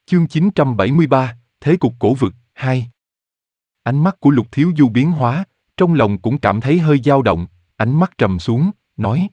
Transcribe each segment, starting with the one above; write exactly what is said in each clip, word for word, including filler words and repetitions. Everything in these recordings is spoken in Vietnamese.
Chương chín trăm bảy mươi ba, Thế cục cổ vực, hai. Ánh mắt của Lục Thiếu Du biến hóa, trong lòng cũng cảm thấy hơi dao động, ánh mắt trầm xuống, nói: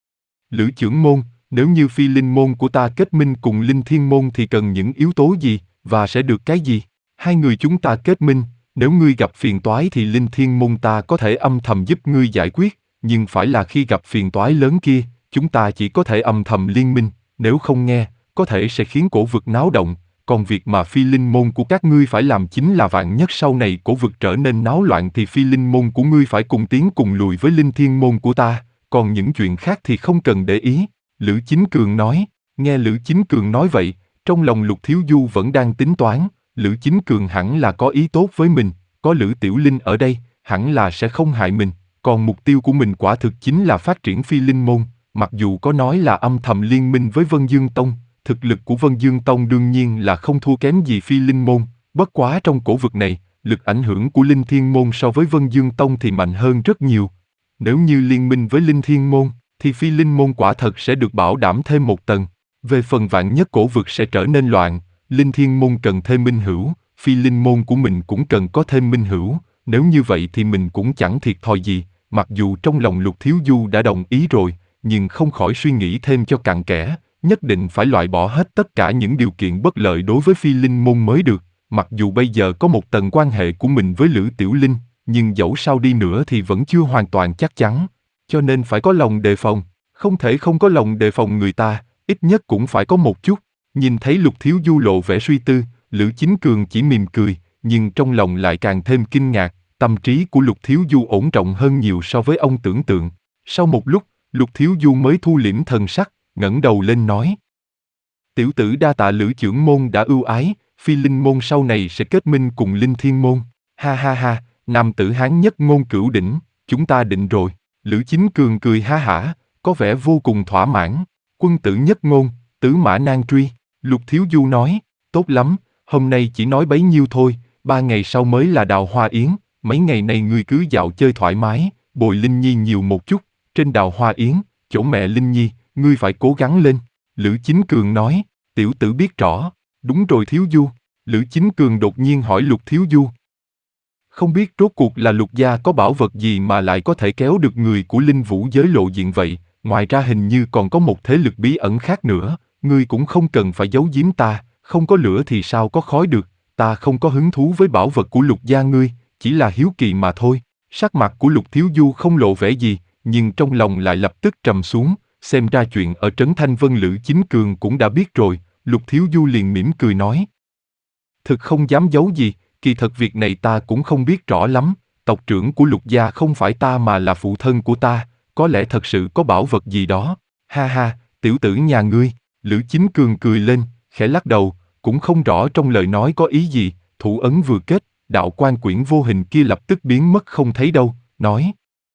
Lữ Chưởng Môn, nếu như Phi Linh Môn của ta kết minh cùng Linh Thiên Môn thì cần những yếu tố gì, và sẽ được cái gì? Hai người chúng ta kết minh, nếu ngươi gặp phiền toái thì Linh Thiên Môn ta có thể âm thầm giúp ngươi giải quyết, nhưng phải là khi gặp phiền toái lớn kia, chúng ta chỉ có thể âm thầm liên minh, nếu không nghe, có thể sẽ khiến cổ vực náo động. Còn việc mà Phi Linh Môn của các ngươi phải làm chính là vạn nhất sau này cổ vực trở nên náo loạn thì Phi Linh Môn của ngươi phải cùng tiến cùng lùi với Linh Thiên Môn của ta, còn những chuyện khác thì không cần để ý. Lữ Chính Cường nói. Nghe Lữ Chính Cường nói vậy, trong lòng Lục Thiếu Du vẫn đang tính toán, Lữ Chính Cường hẳn là có ý tốt với mình, có Lữ Tiểu Linh ở đây, hẳn là sẽ không hại mình, còn mục tiêu của mình quả thực chính là phát triển Phi Linh Môn, mặc dù có nói là âm thầm liên minh với Vân Dương Tông. Thực lực của Vân Dương Tông đương nhiên là không thua kém gì Phi Linh Môn, bất quá trong cổ vực này, lực ảnh hưởng của Linh Thiên Môn so với Vân Dương Tông thì mạnh hơn rất nhiều. Nếu như liên minh với Linh Thiên Môn, thì Phi Linh Môn quả thật sẽ được bảo đảm thêm một tầng. Về phần vạn nhất cổ vực sẽ trở nên loạn, Linh Thiên Môn cần thêm minh hữu, Phi Linh Môn của mình cũng cần có thêm minh hữu, nếu như vậy thì mình cũng chẳng thiệt thòi gì, mặc dù trong lòng Lục Thiếu Du đã đồng ý rồi, nhưng không khỏi suy nghĩ thêm cho cặn kẽ. Nhất định phải loại bỏ hết tất cả những điều kiện bất lợi đối với Phi Linh Môn mới được, mặc dù bây giờ có một tầng quan hệ của mình với Lữ Tiểu Linh, nhưng dẫu sao đi nữa thì vẫn chưa hoàn toàn chắc chắn, cho nên phải có lòng đề phòng, không thể không có lòng đề phòng người ta, ít nhất cũng phải có một chút. Nhìn thấy Lục Thiếu Du lộ vẻ suy tư, Lữ Chính Cường chỉ mỉm cười, nhưng trong lòng lại càng thêm kinh ngạc, tâm trí của Lục Thiếu Du ổn trọng hơn nhiều so với ông tưởng tượng. Sau một lúc, Lục Thiếu Du mới thu liễm thần sắc, ngẩng đầu lên nói: Tiểu tử đa tạ Lữ Chưởng Môn đã ưu ái, Phi Linh Môn sau này sẽ kết minh cùng Linh Thiên Môn. Ha ha ha, nam tử Hán nhất ngôn cửu đỉnh, chúng ta định rồi. Lữ Chính Cường cười ha hả, có vẻ vô cùng thỏa mãn. Quân tử nhất ngôn, tứ mã nan truy. Lục Thiếu Du nói: Tốt lắm, hôm nay chỉ nói bấy nhiêu thôi, ba ngày sau mới là Đào Hoa Yến, mấy ngày này ngươi cứ dạo chơi thoải mái, bồi Linh Nhi nhiều một chút, trên Đào Hoa Yến, chỗ mẹ Linh Nhi, ngươi phải cố gắng lên. Lữ Chính Cường nói. Tiểu tử biết rõ. Đúng rồi Thiếu Du. Lữ Chính Cường đột nhiên hỏi Lục Thiếu Du. Không biết rốt cuộc là Lục gia có bảo vật gì mà lại có thể kéo được người của linh vũ giới lộ diện vậy, ngoài ra hình như còn có một thế lực bí ẩn khác nữa, ngươi cũng không cần phải giấu giếm ta, không có lửa thì sao có khói được, ta không có hứng thú với bảo vật của Lục gia ngươi, chỉ là hiếu kỳ mà thôi. Sắc mặt của Lục Thiếu Du không lộ vẻ gì, nhưng trong lòng lại lập tức trầm xuống. Xem ra chuyện ở Trấn Thanh Vân Lữ Chính Cường cũng đã biết rồi, Lục Thiếu Du liền mỉm cười nói. Thực không dám giấu gì, kỳ thật việc này ta cũng không biết rõ lắm, tộc trưởng của Lục gia không phải ta mà là phụ thân của ta, có lẽ thật sự có bảo vật gì đó. Ha ha, tiểu tử nhà ngươi. Lữ Chính Cường cười lên, khẽ lắc đầu, cũng không rõ trong lời nói có ý gì, thủ ấn vừa kết, đạo quan quyển vô hình kia lập tức biến mất không thấy đâu, nói.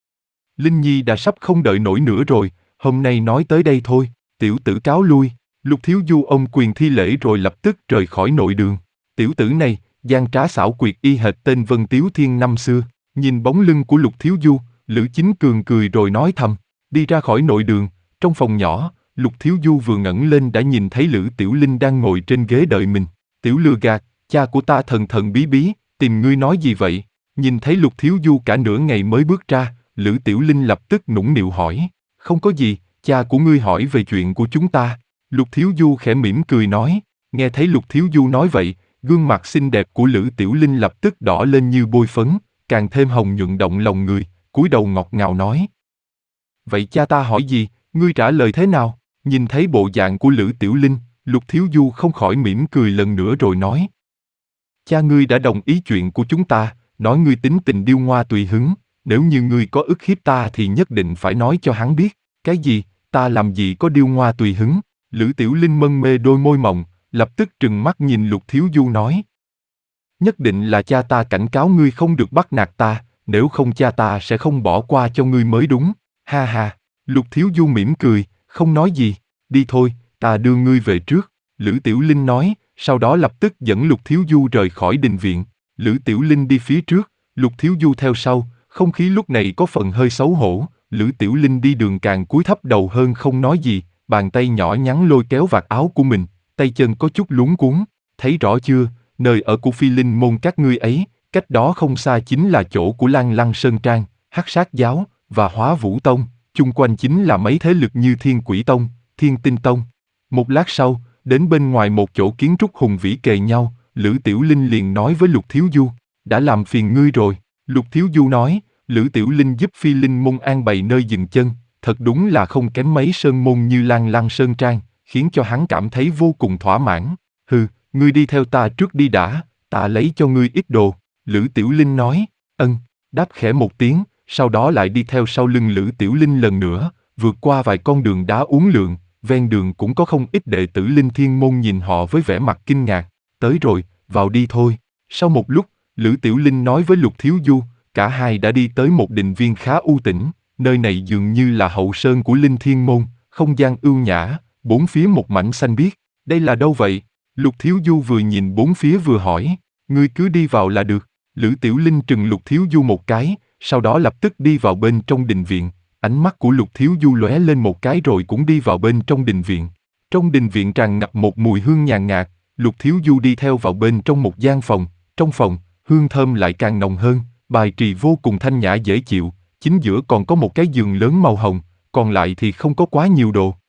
Linh Nhi đã sắp không đợi nổi nữa rồi, hôm nay nói tới đây thôi, tiểu tử cáo lui. Lục Thiếu Du ôm quyền thi lễ rồi lập tức rời khỏi nội đường. Tiểu tử này, gian trá xảo quyệt y hệt tên Vân Tiếu Thiên năm xưa. Nhìn bóng lưng của Lục Thiếu Du, Lữ Chính Cường cười rồi nói thầm. Đi ra khỏi nội đường, trong phòng nhỏ, Lục Thiếu Du vừa ngẩng lên đã nhìn thấy Lữ Tiểu Linh đang ngồi trên ghế đợi mình. Tiểu lừa gạt, cha của ta thần thần bí bí, tìm ngươi nói gì vậy? Nhìn thấy Lục Thiếu Du cả nửa ngày mới bước ra, Lữ Tiểu Linh lập tức nũng nịu hỏi. Không có gì, cha của ngươi hỏi về chuyện của chúng ta. Lục Thiếu Du khẽ mỉm cười nói. Nghe thấy Lục Thiếu Du nói vậy, gương mặt xinh đẹp của Lữ Tiểu Linh lập tức đỏ lên như bôi phấn, càng thêm hồng nhuận động lòng người, cúi đầu ngọt ngào nói. Vậy cha ta hỏi gì, ngươi trả lời thế nào? Nhìn thấy bộ dạng của Lữ Tiểu Linh, Lục Thiếu Du không khỏi mỉm cười lần nữa rồi nói. Cha ngươi đã đồng ý chuyện của chúng ta, nói ngươi tính tình điêu ngoa tùy hứng, nếu như ngươi có ức hiếp ta thì nhất định phải nói cho hắn biết. Cái gì, ta làm gì có điêu ngoa tùy hứng? Lữ Tiểu Linh mân mê đôi môi mọng, lập tức trừng mắt nhìn Lục Thiếu Du nói. Nhất định là cha ta cảnh cáo ngươi không được bắt nạt ta, nếu không cha ta sẽ không bỏ qua cho ngươi mới đúng. Ha ha, Lục Thiếu Du mỉm cười, không nói gì. Đi thôi, ta đưa ngươi về trước. Lữ Tiểu Linh nói, sau đó lập tức dẫn Lục Thiếu Du rời khỏi đình viện. Lữ Tiểu Linh đi phía trước, Lục Thiếu Du theo sau, không khí lúc này có phần hơi xấu hổ. Lữ Tiểu Linh đi đường càng cúi thấp đầu hơn không nói gì, bàn tay nhỏ nhắn lôi kéo vạt áo của mình, tay chân có chút luống cuống. thấy rõ chưa, nơi ở của phi linh môn các ngươi ấy, cách đó không xa chính là chỗ của Lan Lăng Sơn Trang, Hắc Sát Giáo và Hóa Vũ Tông, chung quanh chính là mấy thế lực như Thiên Quỷ Tông, Thiên Tinh Tông. Một lát sau, đến bên ngoài một chỗ kiến trúc hùng vĩ kề nhau, Lữ Tiểu Linh liền nói với Lục Thiếu Du, đã làm phiền ngươi rồi. Lục Thiếu Du nói, Lữ Tiểu Linh giúp phi linh môn an bày nơi dừng chân, thật đúng là không kém mấy sơn môn như Lan Lăng Sơn Trang, khiến cho hắn cảm thấy vô cùng thỏa mãn. Hừ, ngươi đi theo ta trước đi đã, ta lấy cho ngươi ít đồ. Lữ Tiểu Linh nói, ân, đáp khẽ một tiếng, sau đó lại đi theo sau lưng Lữ Tiểu Linh lần nữa, vượt qua vài con đường đá uốn lượn, ven đường cũng có không ít đệ tử Linh Thiên Môn nhìn họ với vẻ mặt kinh ngạc. Tới rồi, vào đi thôi. Sau một lúc, Lữ Tiểu Linh nói với Lục Thiếu Du, cả hai đã đi tới một đình viên khá u tĩnh, nơi này dường như là hậu sơn của Linh Thiên Môn, không gian ưu nhã, bốn phía một mảnh xanh biếc. Đây là đâu vậy? Lục Thiếu Du vừa nhìn bốn phía vừa hỏi, ngươi cứ đi vào là được. Lữ Tiểu Linh trừng Lục Thiếu Du một cái, sau đó lập tức đi vào bên trong đình viện. Ánh mắt của Lục Thiếu Du lóe lên một cái rồi cũng đi vào bên trong đình viện. Trong đình viện tràn ngập một mùi hương nhàn nhạt, Lục Thiếu Du đi theo vào bên trong một gian phòng. Trong phòng, hương thơm lại càng nồng hơn, bài trì vô cùng thanh nhã dễ chịu, chính giữa còn có một cái giường lớn màu hồng, còn lại thì không có quá nhiều đồ.